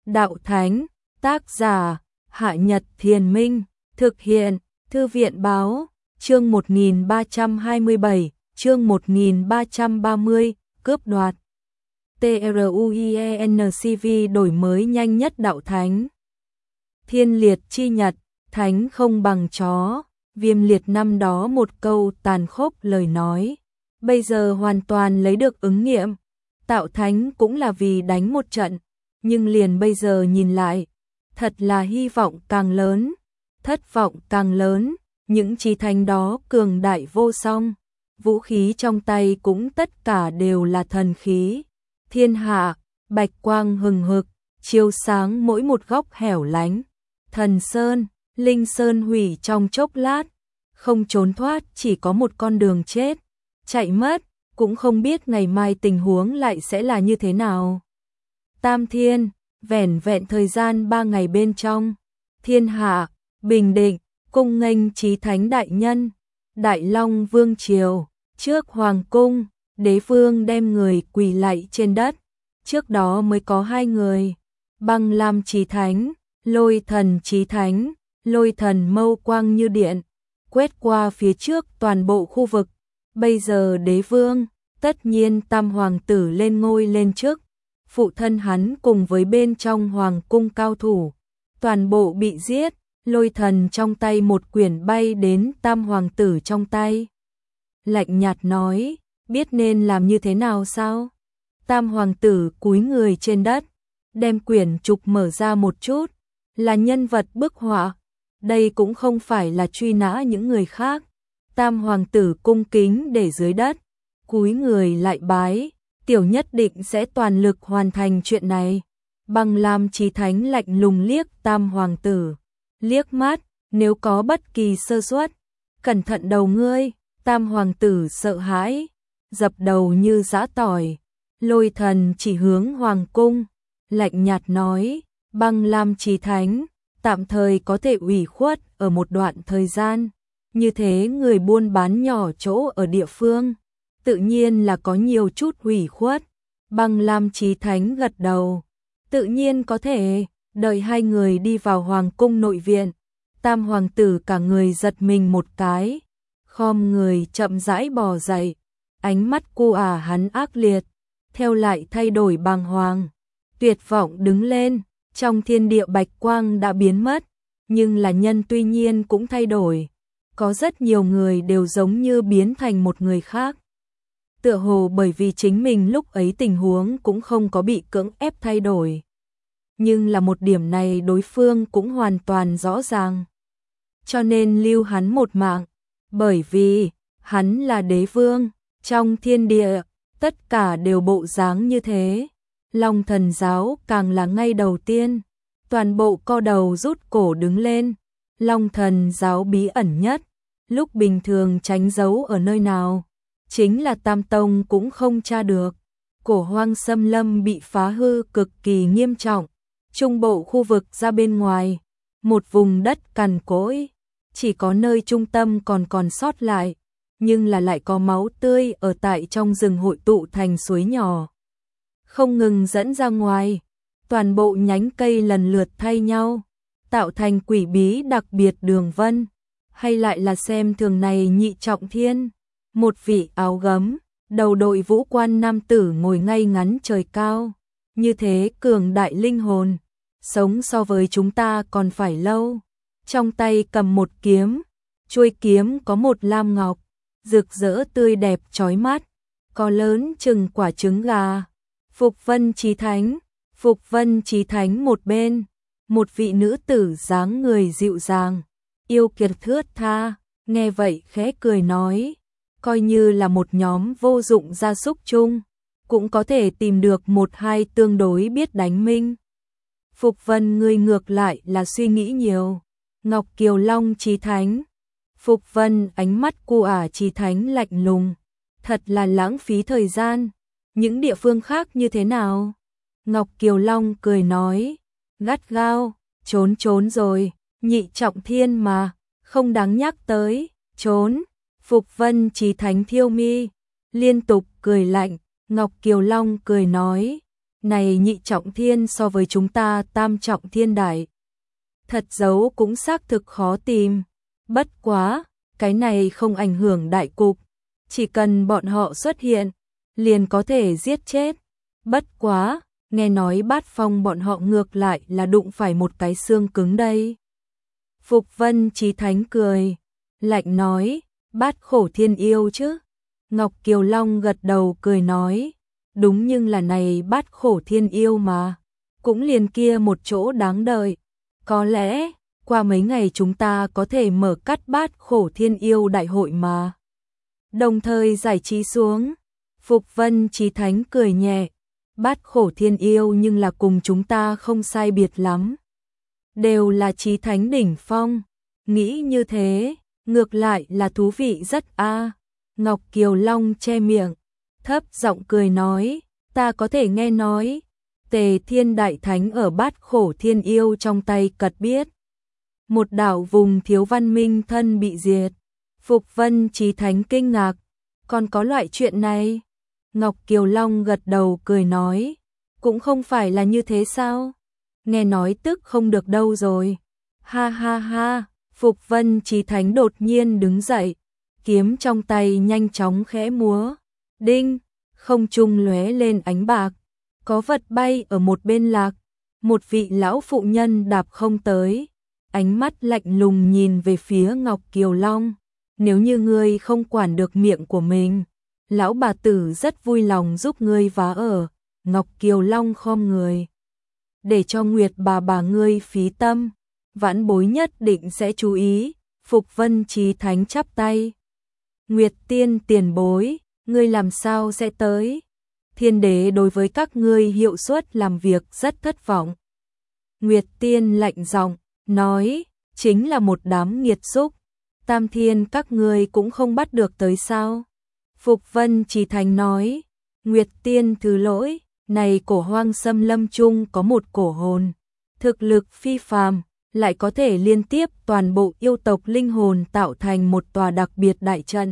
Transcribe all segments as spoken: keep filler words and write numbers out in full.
Đạo Thánh, tác giả, Hạ Nhật Thiền Minh, thực hiện, Thư viện Báo, chương một nghìn ba trăm hai mươi bảy, chương một nghìn ba trăm ba mươi, cướp đoạt. TRUIENCV đổi mới nhanh nhất Đạo Thánh. Thiên liệt chi nhật, thánh không bằng chó, Viêm Liệt năm đó một câu tàn khốc lời nói, bây giờ hoàn toàn lấy được ứng nghiệm. Tạo thánh cũng là vì đánh một trận, nhưng liền bây giờ nhìn lại, thật là hy vọng càng lớn, thất vọng càng lớn, những chí thánh đó cường đại vô song, vũ khí trong tay cũng tất cả đều là thần khí. Thiên hạ, bạch quang hừng hực, chiếu sáng mỗi một góc hẻo lánh. Thần Sơn, Linh Sơn hủy trong chốc lát, không trốn thoát, chỉ có một con đường chết, chạy mất, cũng không biết ngày mai tình huống lại sẽ là như thế nào. Tam Thiên, vẻn vẹn thời gian ba ngày bên trong, thiên hạ, bình định, cung nghênh chí thánh đại nhân, Đại Long Vương Triều, trước Hoàng cung, đế vương đem người quỳ lạy trên đất, trước đó mới có hai người, Băng Lam chí thánh, Lôi Thần chí thánh, Lôi Thần mâu quang như điện, quét qua phía trước toàn bộ khu vực. Bây giờ đế vương, tất nhiên tam hoàng tử lên ngôi lên trước, phụ thân hắn cùng với bên trong hoàng cung cao thủ, toàn bộ bị giết, Lôi Thần trong tay một quyển bay đến tam hoàng tử trong tay. Lạnh nhạt nói, biết nên làm như thế nào sao? Tam hoàng tử cúi người trên đất, đem quyển trục mở ra một chút, là nhân vật bức họa, đây cũng không phải là truy nã những người khác. Tam hoàng tử cung kính để dưới đất, cúi người lại bái, tiểu nhất định sẽ toàn lực hoàn thành chuyện này. Băng Lam chí thánh lạnh lùng liếc tam hoàng tử, liếc mắt, nếu có bất kỳ sơ suất, cẩn thận đầu ngươi. Tam hoàng tử sợ hãi, dập đầu như giã tỏi. Lôi Thần chỉ hướng hoàng cung, lạnh nhạt nói, Băng Lam chí thánh, tạm thời có thể ủy khuất ở một đoạn thời gian. Như thế người buôn bán nhỏ chỗ ở địa phương, tự nhiên là có nhiều chút hủy khuất. Băng Lam chí thánh gật đầu, tự nhiên có thể. Đợi hai người đi vào hoàng cung nội viện, tam hoàng tử cả người giật mình một cái, khom người chậm rãi bò dậy, ánh mắt cu ả hắn ác liệt, theo lại thay đổi bàng hoàng, tuyệt vọng đứng lên. Trong thiên địa bạch quang đã biến mất, nhưng là nhân tuy nhiên cũng thay đổi. Có rất nhiều người đều giống như biến thành một người khác. Tựa hồ bởi vì chính mình lúc ấy tình huống cũng không có bị cưỡng ép thay đổi. Nhưng là một điểm này đối phương cũng hoàn toàn rõ ràng. Cho nên lưu hắn một mạng, bởi vì hắn là đế vương, trong thiên địa, tất cả đều bộ dáng như thế. Long Thần giáo càng là ngay đầu tiên, toàn bộ co đầu rút cổ đứng lên. Long Thần giáo bí ẩn nhất, lúc bình thường tránh giấu ở nơi nào, chính là Tam Tông cũng không tra được. Cổ hoang xâm lâm bị phá hư cực kỳ nghiêm trọng, trung bộ khu vực ra bên ngoài, một vùng đất cằn cỗi, chỉ có nơi trung tâm còn còn sót lại, nhưng là lại có máu tươi ở tại trong rừng hội tụ thành suối nhỏ, không ngừng dẫn ra ngoài, toàn bộ nhánh cây lần lượt thay nhau, tạo thành quỷ bí đặc biệt đường vân. Hay lại là xem thường này nhị trọng thiên, một vị áo gấm, đầu đội vũ quan nam tử ngồi ngay ngắn trời cao, như thế cường đại linh hồn, sống so với chúng ta còn phải lâu. Trong tay cầm một kiếm, chuôi kiếm có một lam ngọc, rực rỡ tươi đẹp chói mắt, có lớn chừng quả trứng gà. Phục Vân chí thánh, Phục Vân chí thánh một bên, một vị nữ tử dáng người dịu dàng, yêu kiệt thướt tha, nghe vậy khẽ cười nói, coi như là một nhóm vô dụng gia súc chung, cũng có thể tìm được một hai tương đối biết đánh minh. Phục Vân ngươi ngược lại là suy nghĩ nhiều. Ngọc Kiều Long chí thánh, Phục Vân ánh mắt cu ả chí thánh lạnh lùng, thật là lãng phí thời gian. Những địa phương khác như thế nào? Ngọc Kiều Long cười nói, gắt gao, trốn trốn rồi, nhị trọng thiên mà, không đáng nhắc tới, trốn. Phục Vân chí thánh thiêu mi, liên tục cười lạnh. Ngọc Kiều Long cười nói, này nhị trọng thiên so với chúng ta tam trọng thiên đại. Thật giấu cũng xác thực khó tìm, bất quá, cái này không ảnh hưởng đại cục, chỉ cần bọn họ xuất hiện, liền có thể giết chết. Bất quá, nghe nói Bát Phong bọn họ ngược lại là đụng phải một cái xương cứng đây. Phục Vân Chí Thánh cười, lạnh nói, Bát Khổ Thiên Yêu chứ? Ngọc Kiều Long gật đầu cười nói, đúng, nhưng là này Bát Khổ Thiên Yêu mà, cũng liền kia một chỗ đáng đợi. Có lẽ, qua mấy ngày chúng ta có thể mở cắt Bát Khổ Thiên Yêu đại hội mà. Đồng thời giải trí xuống, Phục Vân Chí Thánh cười nhẹ, Bát Khổ Thiên Yêu nhưng là cùng chúng ta không sai biệt lắm. Đều là Chí Thánh đỉnh phong, nghĩ như thế, ngược lại là thú vị rất a. Ngọc Kiều Long che miệng, thấp giọng cười nói, ta có thể nghe nói, Tề Thiên Đại Thánh ở Bát Khổ Thiên Yêu trong tay cật biết. Một đảo vùng thiếu văn minh thân bị diệt. Phục Vân Chí Thánh kinh ngạc, còn có loại chuyện này? Ngọc Kiều Long gật đầu cười nói, cũng không phải là như thế sao? Nghe nói tức không được đâu rồi. Ha ha ha, Phục Vân Chí Thánh đột nhiên đứng dậy, kiếm trong tay nhanh chóng khẽ múa. Đinh, không trung lóe lên ánh bạc, có vật bay ở một bên lạc, một vị lão phụ nhân đạp không tới, ánh mắt lạnh lùng nhìn về phía Ngọc Kiều Long, nếu như ngươi không quản được miệng của mình, lão bà tử rất vui lòng giúp ngươi vá ở. Ngọc Kiều Long khom người, để cho Nguyệt bà bà ngươi phí tâm, vãn bối nhất định sẽ chú ý. Phục Vân Chí Thánh chắp tay, Nguyệt Tiên tiền bối, ngươi làm sao sẽ tới? Thiên đế đối với các ngươi hiệu suất làm việc rất thất vọng. Nguyệt Tiên lạnh giọng nói, chính là một đám nghiệt xúc, Tam Thiên các ngươi cũng không bắt được tới sao? Phục Vân Chí Thánh nói, Nguyệt Tiên thứ lỗi, này cổ hoang xâm lâm chung có một cổ hồn, thực lực phi phàm, lại có thể liên tiếp toàn bộ yêu tộc linh hồn tạo thành một tòa đặc biệt đại trận.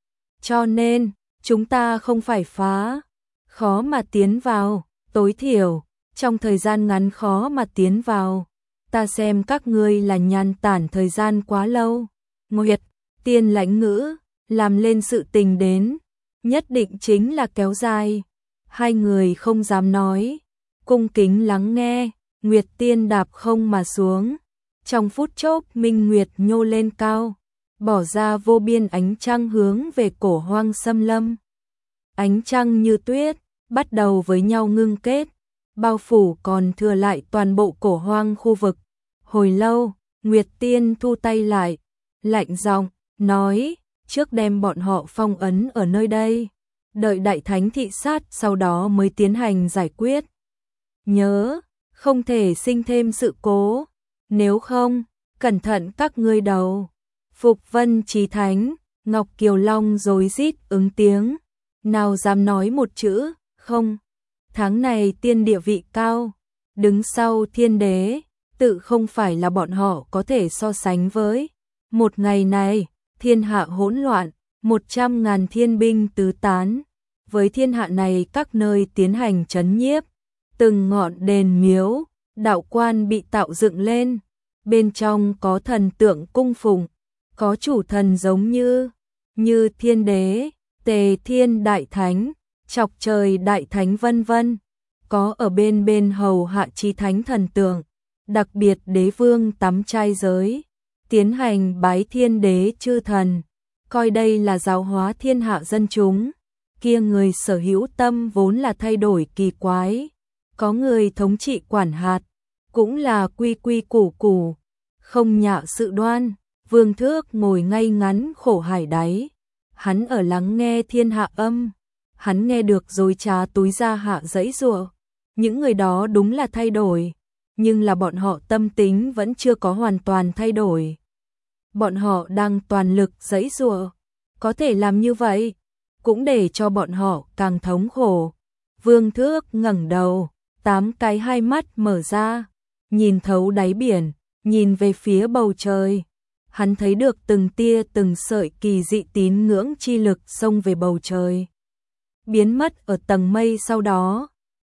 Cho nên, chúng ta không phải phá, khó mà tiến vào, tối thiểu, trong thời gian ngắn khó mà tiến vào. Ta xem các ngươi là nhàn tản thời gian quá lâu. Nguyệt Tiên lãnh ngữ, làm lên sự tình đến, nhất định chính là kéo dài. Hai người không dám nói, cung kính lắng nghe. Nguyệt Tiên đạp không mà xuống, trong phút chốc minh nguyệt nhô lên cao, bỏ ra vô biên ánh trăng hướng về cổ hoang xâm lâm. Ánh trăng như tuyết, bắt đầu với nhau ngưng kết, bao phủ còn thừa lại toàn bộ cổ hoang khu vực. Hồi lâu, Nguyệt Tiên thu tay lại, lạnh giọng nói, trước đem bọn họ phong ấn ở nơi đây, đợi Đại Thánh thị sát sau đó mới tiến hành giải quyết. Nhớ, không thể sinh thêm sự cố, nếu không, cẩn thận các ngươi đầu. Phục Vân Chí Thánh, Ngọc Kiều Long rối rít ứng tiếng, nào dám nói một chữ, không. Tháng này tiên địa vị cao, đứng sau thiên đế, tự không phải là bọn họ có thể so sánh với. Một ngày này, thiên hạ hỗn loạn, một trăm ngàn thiên binh tứ tán, với thiên hạ này các nơi tiến hành trấn nhiếp, từng ngọn đền miếu, đạo quan bị tạo dựng lên, bên trong có thần tượng cung phụng, có chủ thần giống như, như thiên đế, Tề Thiên Đại Thánh, Chọc Trời Đại Thánh vân vân, có ở bên bên hầu hạ Chí Thánh thần tượng, đặc biệt đế vương tắm trai giới, tiến hành bái thiên đế chư thần, coi đây là giáo hóa thiên hạ dân chúng. Kia người sở hữu tâm vốn là thay đổi kỳ quái, có người thống trị quản hạt, cũng là quy quy củ củ, không nhạo sự đoan. Vương Thước ngồi ngay ngắn khổ hải đáy, hắn ở lắng nghe thiên hạ âm, hắn nghe được dối trá túi ra hạ dãy giụa. Những người đó đúng là thay đổi, nhưng là bọn họ tâm tính vẫn chưa có hoàn toàn thay đổi. Bọn họ đang toàn lực dãy giụa, có thể làm như vậy, cũng để cho bọn họ càng thống khổ. Vương Thước ngẩng đầu, tám cái hai mắt mở ra, nhìn thấu đáy biển, nhìn về phía bầu trời. Hắn thấy được từng tia từng sợi kỳ dị tín ngưỡng chi lực xông về bầu trời, biến mất ở tầng mây, sau đó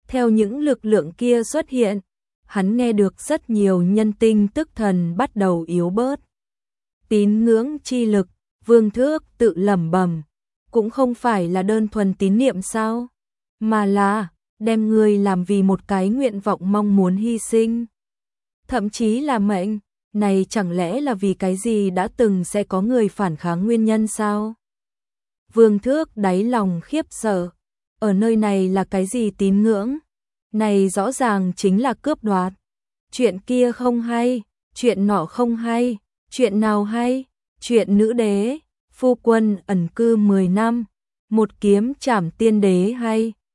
Theo những lực lượng kia xuất hiện, hắn nghe được rất nhiều nhân tinh tức thần bắt đầu yếu bớt. Tín ngưỡng chi lực, Vương Thước tự lẩm bẩm, cũng không phải là đơn thuần tín niệm sao, mà là đem người làm vì một cái nguyện vọng mong muốn hy sinh. Thậm chí là mệnh, này chẳng lẽ là vì cái gì đã từng sẽ có người phản kháng nguyên nhân sao? Vương Thước đáy lòng khiếp sợ, ở nơi này là cái gì tín ngưỡng? Này rõ ràng chính là cướp đoạt. Chuyện kia không hay, chuyện nọ không hay, chuyện nào hay? Chuyện nữ đế, phu quân ẩn cư mười năm, một kiếm trảm tiên đế hay?